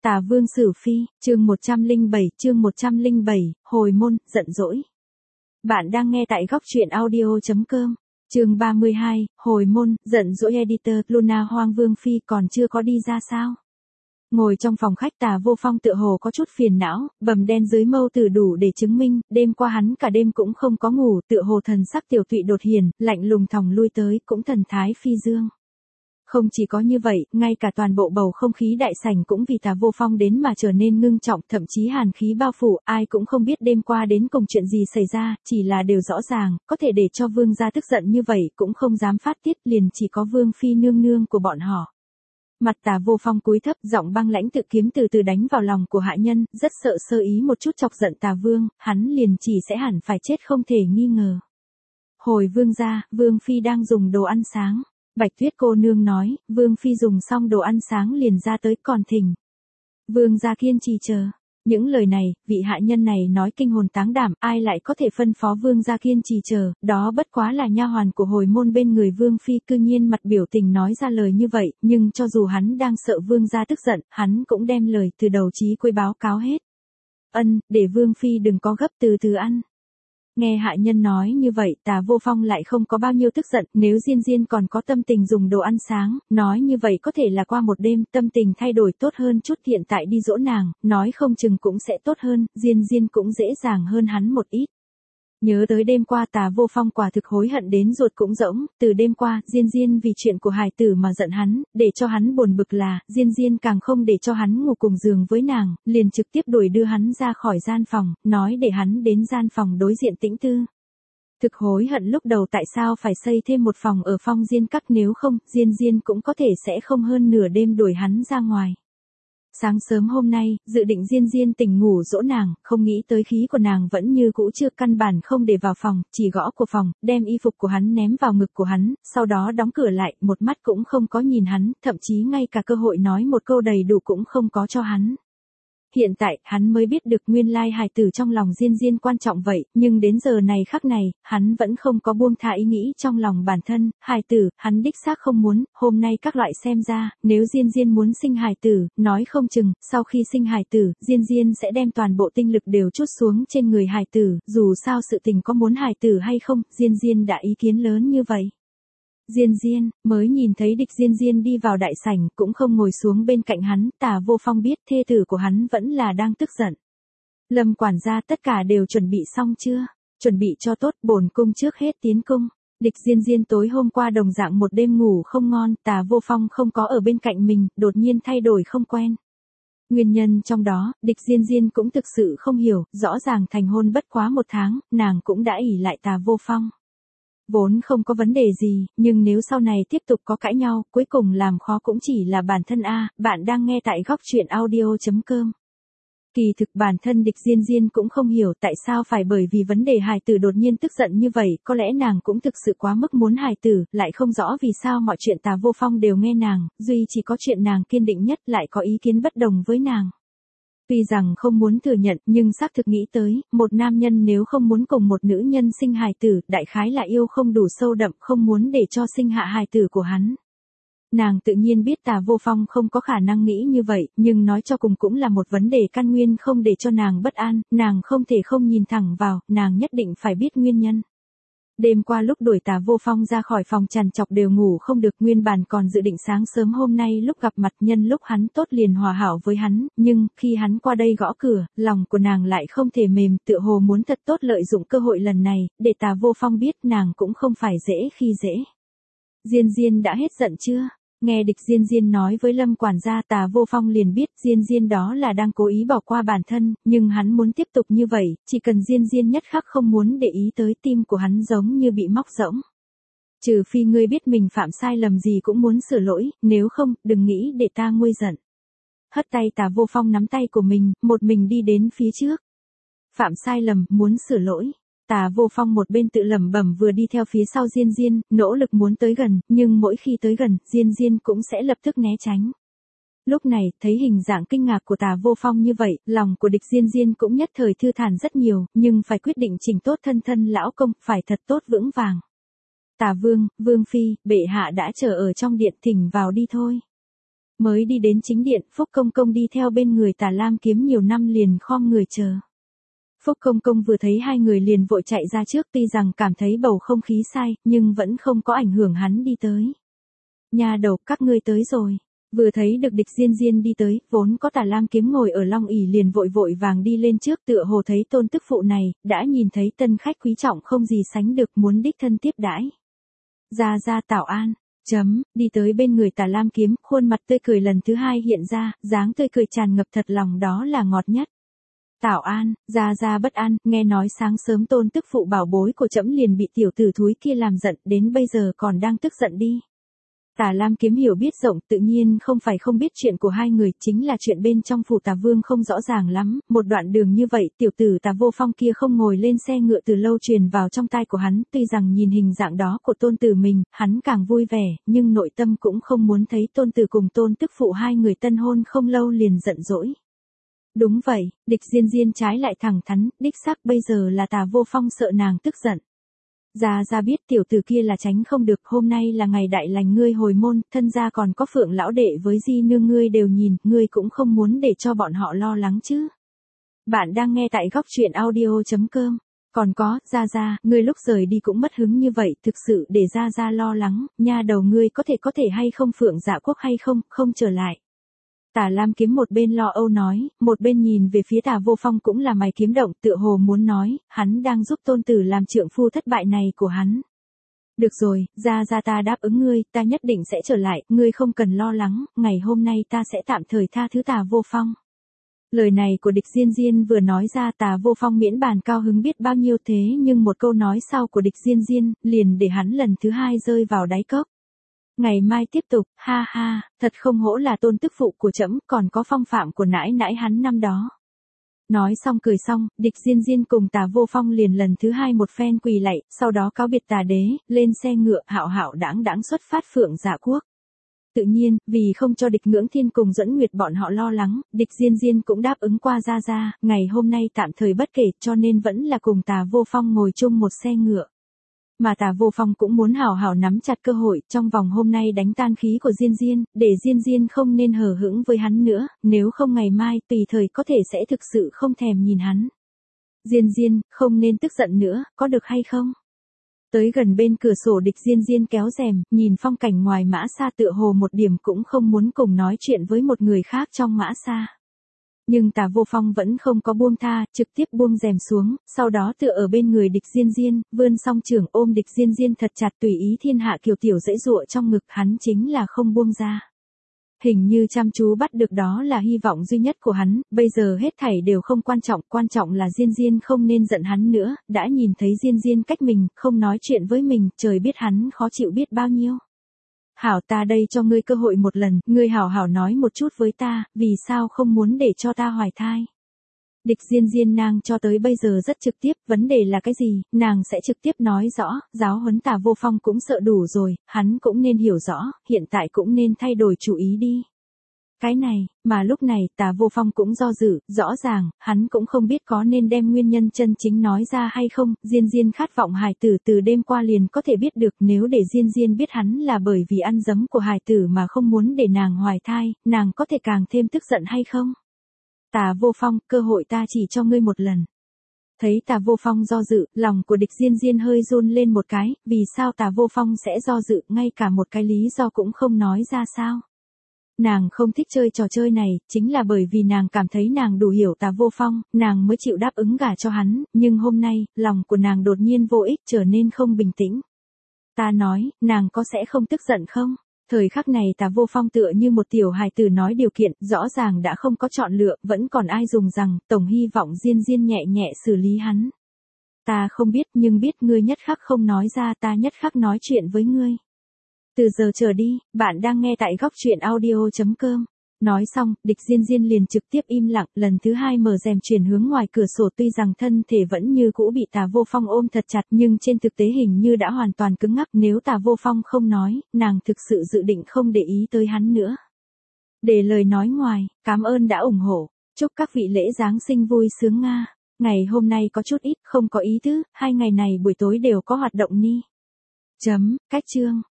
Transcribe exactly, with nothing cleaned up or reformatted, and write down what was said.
Tà Vương xử phi, chương một trăm lẻ bảy, chương một trăm lẻ bảy, hồi môn, giận dỗi. Bạn đang nghe tại góc truyện audio chấm com. Chương ba mươi hai, hồi môn, giận dỗi. Editor, Luna Hoang Vương phi còn chưa có đi ra sao? Ngồi trong phòng khách, Tà Vô Phong tựa hồ có chút phiền não, bầm đen dưới mâu tử đủ để chứng minh, đêm qua hắn cả đêm cũng không có ngủ, tựa hồ thần sắc tiểu tụy đột hiền, lạnh lùng thòng lui tới, cũng thần thái phi dương. Không chỉ có như vậy, ngay cả toàn bộ bầu không khí đại sảnh cũng vì Tà Vô Phong đến mà trở nên ngưng trọng, thậm chí hàn khí bao phủ, ai cũng không biết đêm qua đến cùng chuyện gì xảy ra, chỉ là đều rõ ràng, có thể để cho vương gia tức giận như vậy cũng không dám phát tiết, liền chỉ có vương phi nương nương của bọn họ. Mặt Tà Vô Phong cúi thấp, giọng băng lãnh tự kiếm từ từ đánh vào lòng của hạ nhân, rất sợ sơ ý một chút chọc giận Tà Vương, hắn liền chỉ sẽ hẳn phải chết không thể nghi ngờ. Hồi vương gia, vương phi đang dùng đồ ăn sáng. Bạch Tuyết cô nương nói, vương phi dùng xong đồ ăn sáng liền ra tới, còn thỉnh vương gia kiên trì chờ. Những lời này, vị hạ nhân này nói kinh hồn táng đảm, ai lại có thể phân phó vương gia kiên trì chờ, đó bất quá là nha hoàn của hồi môn bên người vương phi, cư nhiên mặt biểu tình nói ra lời như vậy, nhưng cho dù hắn đang sợ vương gia tức giận, hắn cũng đem lời từ đầu chí cuối báo cáo hết. Ân, để vương phi đừng có gấp, từ từ ăn. Nghe hạ nhân nói như vậy, Tà Vô Phong lại không có bao nhiêu tức giận, nếu Diên Diên còn có tâm tình dùng đồ ăn sáng, nói như vậy có thể là qua một đêm, tâm tình thay đổi tốt hơn chút, hiện tại đi dỗ nàng, nói không chừng cũng sẽ tốt hơn, Diên Diên cũng dễ dàng hơn hắn một ít. Nhớ tới đêm qua, Tà Vô Phong quả thực hối hận đến ruột cũng rỗng, từ đêm qua, Diên Diên vì chuyện của hài tử mà giận hắn, để cho hắn buồn bực là, Diên Diên càng không để cho hắn ngủ cùng giường với nàng, liền trực tiếp đuổi đưa hắn ra khỏi gian phòng, nói để hắn đến gian phòng đối diện tĩnh tư. Thực hối hận lúc đầu tại sao phải xây thêm một phòng ở Phong Diên Các, nếu không, Diên Diên cũng có thể sẽ không hơn nửa đêm đuổi hắn ra ngoài. Sáng sớm hôm nay, dự định Diên Diên tỉnh ngủ dỗ nàng, không nghĩ tới khí của nàng vẫn như cũ chưa, căn bản không để vào phòng, chỉ gõ của phòng, đem y phục của hắn ném vào ngực của hắn, sau đó đóng cửa lại, một mắt cũng không có nhìn hắn, thậm chí ngay cả cơ hội nói một câu đầy đủ cũng không có cho hắn. Hiện tại, hắn mới biết được nguyên lai hài tử trong lòng Diên Diên quan trọng vậy, nhưng đến giờ này khắc này, hắn vẫn không có buông tha ý nghĩ trong lòng bản thân, hài tử, hắn đích xác không muốn, hôm nay các loại xem ra, nếu Diên Diên muốn sinh hài tử, nói không chừng, sau khi sinh hài tử, Diên Diên sẽ đem toàn bộ tinh lực đều trút xuống trên người hài tử, dù sao sự tình có muốn hài tử hay không, Diên Diên đã ý kiến lớn như vậy. Diên Diên, mới nhìn thấy địch Diên Diên đi vào đại sảnh, cũng không ngồi xuống bên cạnh hắn, Tà Vô Phong biết thê tử của hắn vẫn là đang tức giận. Lâm quản gia, tất cả đều chuẩn bị xong chưa? Chuẩn bị cho tốt, bổn cung trước hết tiến cung. Địch Diên Diên tối hôm qua đồng dạng một đêm ngủ không ngon, Tà Vô Phong không có ở bên cạnh mình, đột nhiên thay đổi không quen. Nguyên nhân trong đó, địch Diên Diên cũng thực sự không hiểu, rõ ràng thành hôn bất quá một tháng, nàng cũng đã ỷ lại Tà Vô Phong. Vốn không có vấn đề gì, nhưng nếu sau này tiếp tục có cãi nhau, cuối cùng làm khó cũng chỉ là bản thân a. Bạn đang nghe tại góc truyện audio chấm com. Kỳ thực bản thân địch Diên Diên cũng không hiểu tại sao phải bởi vì vấn đề hài tử đột nhiên tức giận như vậy, có lẽ nàng cũng thực sự quá mức muốn hài tử, lại không rõ vì sao mọi chuyện Tà Vô Phong đều nghe nàng, duy chỉ có chuyện nàng kiên định nhất lại có ý kiến bất đồng với nàng. Tuy rằng không muốn thừa nhận, nhưng xác thực nghĩ tới, một nam nhân nếu không muốn cùng một nữ nhân sinh hài tử, đại khái là yêu không đủ sâu đậm, không muốn để cho sinh hạ hài tử của hắn. Nàng tự nhiên biết Tà Vô Phong không có khả năng nghĩ như vậy, nhưng nói cho cùng cũng là một vấn đề căn nguyên không để cho nàng bất an, nàng không thể không nhìn thẳng vào, nàng nhất định phải biết nguyên nhân. Đêm qua lúc đuổi Tà Vô Phong ra khỏi phòng trằn trọc đều ngủ không được, nguyên bản còn dự định sáng sớm hôm nay lúc gặp mặt nhân lúc hắn tốt liền hòa hảo với hắn, nhưng khi hắn qua đây gõ cửa, lòng của nàng lại không thể mềm, tựa hồ muốn thật tốt lợi dụng cơ hội lần này, để Tà Vô Phong biết nàng cũng không phải dễ khi dễ. Diên Diên đã hết giận chưa? Nghe địch Diên Diên nói với Lâm quản gia, Tà Vô Phong liền biết Diên Diên đó là đang cố ý bỏ qua bản thân, nhưng hắn muốn tiếp tục như vậy, chỉ cần Diên Diên nhất khắc không muốn để ý tới, tim của hắn giống như bị móc rỗng. Trừ phi ngươi biết mình phạm sai lầm gì cũng muốn sửa lỗi, nếu không, đừng nghĩ để ta nguôi giận. Hất tay Tà Vô Phong nắm tay của mình, một mình đi đến phía trước. Phạm sai lầm, muốn sửa lỗi. Tà Vô Phong một bên tự lẩm bẩm vừa đi theo phía sau Diên Diên, nỗ lực muốn tới gần, nhưng mỗi khi tới gần, Diên Diên cũng sẽ lập tức né tránh. Lúc này, thấy hình dạng kinh ngạc của Tà Vô Phong như vậy, lòng của địch Diên Diên cũng nhất thời thư thản rất nhiều, nhưng phải quyết định chỉnh tốt thân thân lão công, phải thật tốt vững vàng. Tà Vương, Vương Phi, bệ hạ đã chờ ở trong điện, thỉnh vào đi thôi. Mới đi đến chính điện, Phúc Công Công đi theo bên người Tà Lam Kiếm nhiều năm liền khom người chờ. Phúc Công Công vừa thấy hai người liền vội chạy ra trước, tuy rằng cảm thấy bầu không khí sai, nhưng vẫn không có ảnh hưởng hắn đi tới. Nha đầu, các ngươi tới rồi. Vừa thấy được Địch Diên Diên đi tới, vốn có Tà Lam Kiếm ngồi ở long ỷ liền vội vội vàng đi lên trước, tựa hồ thấy tôn tức phụ này, đã nhìn thấy tân khách quý trọng không gì sánh được, muốn đích thân tiếp đãi. Ra ra Tảo An, chấm, đi tới bên người Tà Lam Kiếm, khuôn mặt tươi cười lần thứ hai hiện ra, dáng tươi cười tràn ngập thật lòng đó là ngọt nhất. Tảo An, ra ra bất an, nghe nói sáng sớm tôn tức phụ bảo bối của trẫm liền bị tiểu tử thúi kia làm giận, đến bây giờ còn đang tức giận đi. Tà Lam Kiếm hiểu biết rộng, tự nhiên không phải không biết chuyện của hai người, chính là chuyện bên trong phủ Tà Vương không rõ ràng lắm, một đoạn đường như vậy, tiểu tử Tà Vô Phong kia không ngồi lên xe ngựa từ lâu truyền vào trong tai của hắn, tuy rằng nhìn hình dạng đó của tôn tử mình, hắn càng vui vẻ, nhưng nội tâm cũng không muốn thấy tôn tử cùng tôn tức phụ hai người tân hôn không lâu liền giận dỗi. Đúng vậy, Địch Diên Diên trái lại thẳng thắn, đích xác bây giờ là Tà Vô Phong sợ nàng tức giận. Gia Gia biết tiểu tử kia là tránh không được, hôm nay là ngày đại lành ngươi hồi môn, thân gia còn có Phượng lão đệ với Di nương ngươi đều nhìn, ngươi cũng không muốn để cho bọn họ lo lắng chứ. Bạn đang nghe tại góc truyện audio chấm com. Còn có, Gia Gia, ngươi lúc rời đi cũng mất hứng như vậy, thực sự để Gia Gia lo lắng, nha đầu ngươi có thể có thể hay không Phượng Dạ Quốc hay không, không trở lại. Tà Lam Kiếm một bên lo âu nói, một bên nhìn về phía Tà Vô Phong cũng là mày kiếm động, tựa hồ muốn nói, hắn đang giúp tôn tử làm trượng phu thất bại này của hắn. Được rồi, Gia Gia ta đáp ứng ngươi, ta nhất định sẽ trở lại, ngươi không cần lo lắng, ngày hôm nay ta sẽ tạm thời tha thứ Tà Vô Phong. Lời này của Địch Diên Diên vừa nói ra, Tà Vô Phong miễn bàn cao hứng biết bao nhiêu, thế nhưng một câu nói sau của Địch Diên Diên, liền để hắn lần thứ hai rơi vào đáy cốc. Ngày mai tiếp tục, ha ha, thật không hổ là tôn tức phụ của trẫm, còn có phong phạm của nãi nãi hắn năm đó. Nói xong cười xong, Địch Diên Diên cùng Tà Vô Phong liền lần thứ hai một phen quỳ lạy, sau đó cáo biệt Tà đế, lên xe ngựa hạo hạo đãng đãng xuất phát Phượng Dạ Quốc. Tự nhiên, vì không cho Địch Ngưỡng Thiên cùng Duẫn Nguyệt bọn họ lo lắng, Địch Diên Diên cũng đáp ứng qua Gia Gia, ngày hôm nay tạm thời bất kể, cho nên vẫn là cùng Tà Vô Phong ngồi chung một xe ngựa. Mà Tà Vô Phong cũng muốn hào hào nắm chặt cơ hội, trong vòng hôm nay đánh tan khí của Diên Diên, để Diên Diên không nên hờ hững với hắn nữa, nếu không ngày mai tùy thời có thể sẽ thực sự không thèm nhìn hắn. Diên Diên, không nên tức giận nữa, có được hay không? Tới gần bên cửa sổ, Địch Diên Diên kéo rèm, nhìn phong cảnh ngoài Mã Sa, tựa hồ một điểm cũng không muốn cùng nói chuyện với một người khác trong Mã Sa. Nhưng Tà Vô Phong vẫn không có buông tha, trực tiếp buông rèm xuống, sau đó tựa ở bên người Địch Diên Diên, vươn song trưởng ôm Địch Diên Diên thật chặt, tùy ý thiên hạ kiều tiểu dãy dụa trong ngực hắn, chính là không buông ra. Hình như chăm chú bắt được đó là hy vọng duy nhất của hắn, bây giờ hết thảy đều không quan trọng, quan trọng là Diên Diên không nên giận hắn nữa, đã nhìn thấy Diên Diên cách mình, không nói chuyện với mình, trời biết hắn khó chịu biết bao nhiêu. Hảo, ta đây cho ngươi cơ hội một lần, ngươi hảo hảo nói một chút với ta, vì sao không muốn để cho ta hoài thai. Địch Diên Diên nàng cho tới bây giờ rất trực tiếp, vấn đề là cái gì, nàng sẽ trực tiếp nói rõ, giáo huấn Tà Vô Phong cũng sợ đủ rồi, hắn cũng nên hiểu rõ, hiện tại cũng nên thay đổi chủ ý đi. Cái này, mà lúc này Tà Vô Phong cũng do dự, rõ ràng, hắn cũng không biết có nên đem nguyên nhân chân chính nói ra hay không, Diên Diên khát vọng hài tử từ đêm qua liền có thể biết được, nếu để Diên Diên biết hắn là bởi vì ăn dấm của hài tử mà không muốn để nàng hoài thai, nàng có thể càng thêm tức giận hay không? Tà Vô Phong, cơ hội ta chỉ cho ngươi một lần. Thấy Tà Vô Phong do dự, lòng của Địch Diên Diên hơi run lên một cái, vì sao Tà Vô Phong sẽ do dự, ngay cả một cái lý do cũng không nói ra sao? Nàng không thích chơi trò chơi này, chính là bởi vì nàng cảm thấy nàng đủ hiểu Tà Vô Phong, nàng mới chịu đáp ứng gả cho hắn, nhưng hôm nay, lòng của nàng đột nhiên vô ích, trở nên không bình tĩnh. Ta nói, nàng có sẽ không tức giận không? Thời khắc này Tà Vô Phong tựa như một tiểu hài tử nói điều kiện, rõ ràng đã không có chọn lựa, vẫn còn ai dùng rằng, tổng hy vọng Diên Diên nhẹ nhẹ xử lý hắn. Ta không biết, nhưng biết ngươi nhất khắc không nói ra, ta nhất khắc nói chuyện với ngươi. Từ giờ trở đi, bạn đang nghe tại góc truyện audio chấm com. Nói xong, Địch Diên Diên liền trực tiếp im lặng, lần thứ hai mở rèm chuyển hướng ngoài cửa sổ, tuy rằng thân thể vẫn như cũ bị Tà Vô Phong ôm thật chặt, nhưng trên thực tế hình như đã hoàn toàn cứng ngắc, nếu Tà Vô Phong không nói, nàng thực sự dự định không để ý tới hắn nữa. Để lời nói ngoài, cảm ơn đã ủng hộ, chúc các vị lễ Giáng sinh vui sướng Nga. Ngày hôm nay có chút ít, không có ý tứ, hai ngày này buổi tối đều có hoạt động ni. Chấm, cách chương.